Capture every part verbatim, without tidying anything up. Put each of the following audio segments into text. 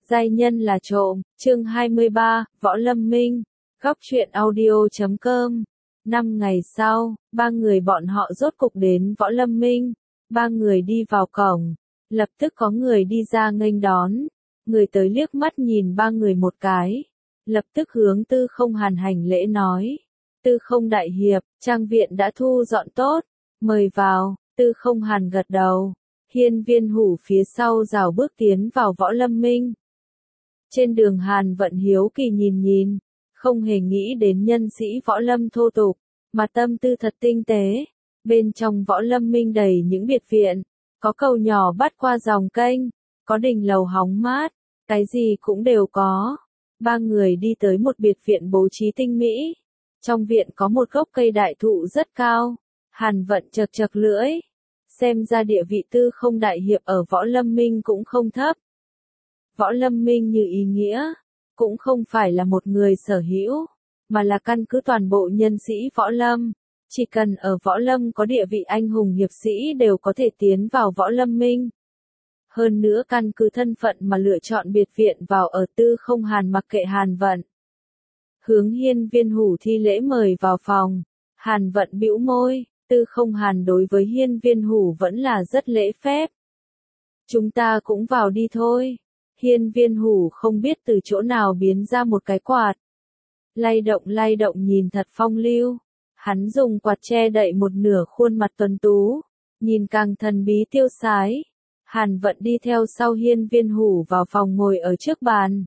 Giai nhân là trộm, chương hai mươi ba, Võ Lâm Minh, góc truyện audio chấm com. Năm ngày sau, ba người bọn họ rốt cục đến Võ Lâm Minh. Ba người đi vào cổng, lập tức có người đi ra nghênh đón. Người tới liếc mắt nhìn ba người một cái, lập tức hướng Tư Không Hàn hành lễ nói: Tư Không đại hiệp, trang viện đã thu dọn tốt, mời vào. Tư Không Hàn gật đầu. Hiên Viên Hủ phía sau rảo bước tiến vào Võ Lâm Minh. Trên đường Hàn Vận hiếu kỳ nhìn nhìn, không hề nghĩ đến nhân sĩ võ lâm thô tục, mà tâm tư thật tinh tế. Bên trong Võ Lâm Minh đầy những biệt viện, có cầu nhỏ bắt qua dòng kênh, có đình lầu hóng mát, cái gì cũng đều có. Ba người đi tới một biệt viện bố trí tinh mỹ. Trong viện có một gốc cây đại thụ rất cao. Hàn Vận chật chật lưỡi, xem ra địa vị Tư Không đại hiệp ở Võ Lâm Minh cũng không thấp. Võ Lâm Minh như ý nghĩa, cũng không phải là một người sở hữu, mà là căn cứ toàn bộ nhân sĩ Võ Lâm. Chỉ cần ở Võ Lâm có địa vị anh hùng hiệp sĩ đều có thể tiến vào Võ Lâm Minh. Hơn nữa căn cứ thân phận mà lựa chọn biệt viện vào ở. Tư Không Hàn mặc kệ Hàn Vận, hướng Hiên Viên Hủ thi lễ mời vào phòng. Hàn Vận bĩu môi, Tư Không Hàn đối với Hiên Viên Hủ vẫn là rất lễ phép. Chúng ta cũng vào đi thôi. Hiên Viên Hủ không biết từ chỗ nào biến ra một cái quạt. Lay động lay động nhìn thật phong lưu. Hắn dùng quạt che đậy một nửa khuôn mặt tuấn tú, nhìn càng thần bí tiêu sái. Hàn Vận đi theo sau Hiên Viên Hủ vào phòng ngồi ở trước bàn.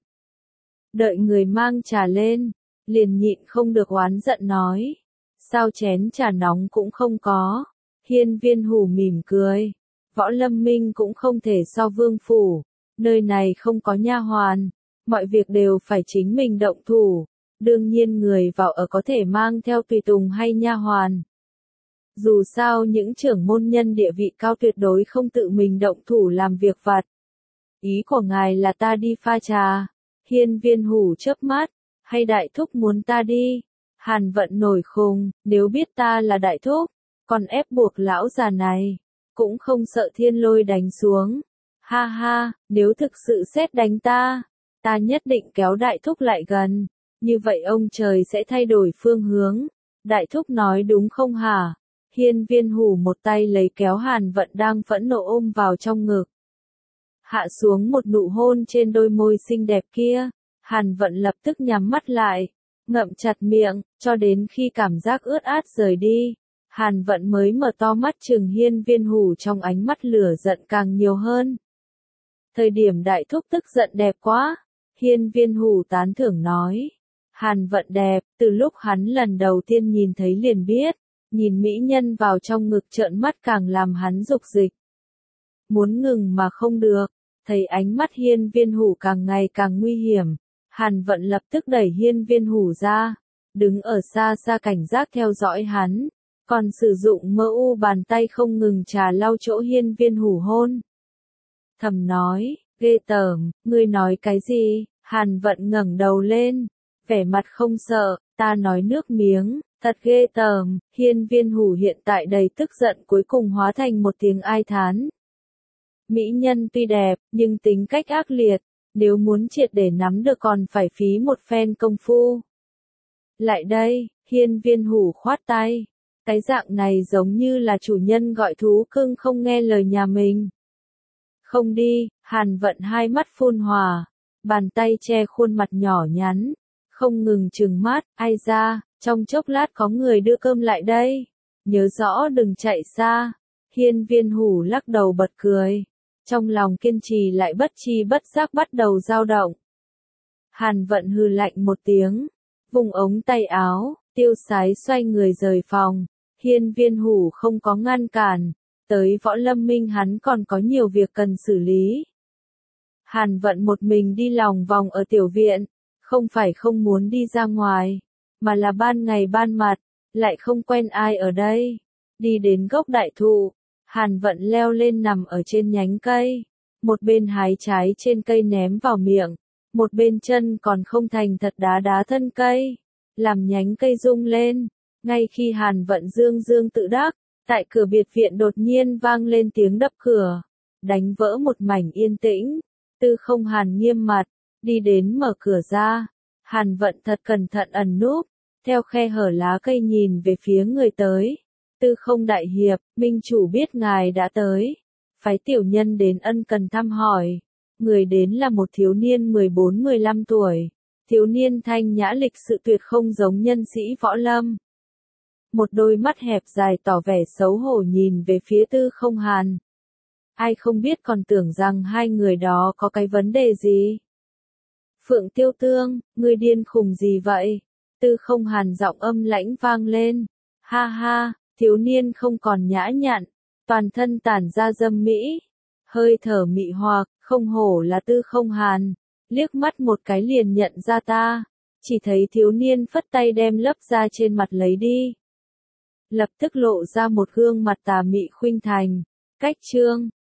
Đợi người mang trà lên, liền nhịn không được oán giận nói: sao chén trà nóng cũng không có. Hiên Viên Hủ mỉm cười: Võ Lâm Minh cũng không thể so vương phủ, nơi này không có nha hoàn, mọi việc đều phải chính mình động thủ. Đương nhiên người vào ở có thể mang theo tùy tùng hay nha hoàn. Dù sao những trưởng môn nhân địa vị cao tuyệt đối không tự mình động thủ làm việc vặt. Ý của ngài là ta đi pha trà? Hiên Viên Hủ chớp mắt, hay đại thúc muốn ta đi? Hàn Vận nổi khùng, nếu biết ta là đại thúc, còn ép buộc lão già này, cũng không sợ thiên lôi đánh xuống. Ha ha, nếu thực sự sét đánh ta, ta nhất định kéo đại thúc lại gần, như vậy ông trời sẽ thay đổi phương hướng. Đại thúc nói đúng không hả? Hiên Viên Hủ một tay lấy kéo Hàn Vận đang phẫn nộ ôm vào trong ngực, hạ xuống một nụ hôn trên đôi môi xinh đẹp kia. Hàn Vận lập tức nhắm mắt lại, ngậm chặt miệng, cho đến khi cảm giác ướt át rời đi, Hàn Vận mới mở to mắt trừng Hiên Viên Hủ, trong ánh mắt lửa giận càng nhiều hơn. Thời điểm đại thúc tức giận đẹp quá. Hiên Viên Hủ tán thưởng nói. Hàn Vận đẹp, từ lúc hắn lần đầu tiên nhìn thấy liền biết, nhìn mỹ nhân vào trong ngực trợn mắt càng làm hắn dục dịch. Muốn ngừng mà không được, thấy ánh mắt Hiên Viên Hủ càng ngày càng nguy hiểm, Hàn Vận lập tức đẩy Hiên Viên Hủ ra, đứng ở xa xa cảnh giác theo dõi hắn, còn sử dụng mơ u bàn tay không ngừng trà lau chỗ Hiên Viên Hủ hôn. Thầm nói, ghê tởm, ngươi nói cái gì? Hàn Vận ngẩng đầu lên, vẻ mặt không sợ, ta nói nước miếng, thật ghê tởm. Hiên Viên Hủ hiện tại đầy tức giận cuối cùng hóa thành một tiếng ai thán. Mỹ nhân tuy đẹp, nhưng tính cách ác liệt, nếu muốn triệt để nắm được còn phải phí một phen công phu. Lại đây, Hiên Viên Hủ khoát tay, cái dạng này giống như là chủ nhân gọi thú cưng không nghe lời nhà mình. Không đi. Hàn Vận hai mắt phun hỏa, bàn tay che khuôn mặt nhỏ nhắn, không ngừng trừng mắt, ai ra, trong chốc lát có người đưa cơm lại đây, nhớ rõ đừng chạy xa. Hiên Viên Hủ lắc đầu bật cười, trong lòng kiên trì lại bất chi bất giác bắt đầu dao động. Hàn Vận hừ lạnh một tiếng, vùng ống tay áo, tiêu sái xoay người rời phòng. Hiên Viên Hủ không có ngăn cản, tới Võ Lâm Minh hắn còn có nhiều việc cần xử lý. Hàn Vận một mình đi lòng vòng ở tiểu viện, không phải không muốn đi ra ngoài, mà là ban ngày ban mặt, lại không quen ai ở đây. Đi đến gốc đại thụ, Hàn Vận leo lên nằm ở trên nhánh cây, một bên hái trái trên cây ném vào miệng, một bên chân còn không thành thật đá đá thân cây, làm nhánh cây rung lên. Ngay khi Hàn Vận dương dương tự đắc, tại cửa biệt viện đột nhiên vang lên tiếng đập cửa, đánh vỡ một mảnh yên tĩnh. Tư Không Hàn nghiêm mặt, đi đến mở cửa ra. Hàn Vận thật cẩn thận ẩn núp, theo khe hở lá cây nhìn về phía người tới. Tư Không đại hiệp, minh chủ biết ngài đã tới. Phái tiểu nhân đến ân cần thăm hỏi. Người đến là một thiếu niên mười bốn mười lăm tuổi. Thiếu niên thanh nhã lịch sự tuyệt không giống nhân sĩ võ lâm. Một đôi mắt hẹp dài tỏ vẻ xấu hổ nhìn về phía Tư Không Hàn. Ai không biết còn tưởng rằng hai người đó có cái vấn đề gì. Phượng Tiêu Tương, ngươi điên khùng gì vậy? Tư Không Hàn giọng âm lãnh vang lên. Ha ha, thiếu niên không còn nhã nhặn, toàn thân tản ra dâm mỹ. Hơi thở mị hoặc, không hổ là Tư Không Hàn. Liếc mắt một cái liền nhận ra ta. Chỉ thấy thiếu niên phất tay đem lớp da trên mặt lấy đi. Lập tức lộ ra một gương mặt tà mị khuynh thành. Cách chương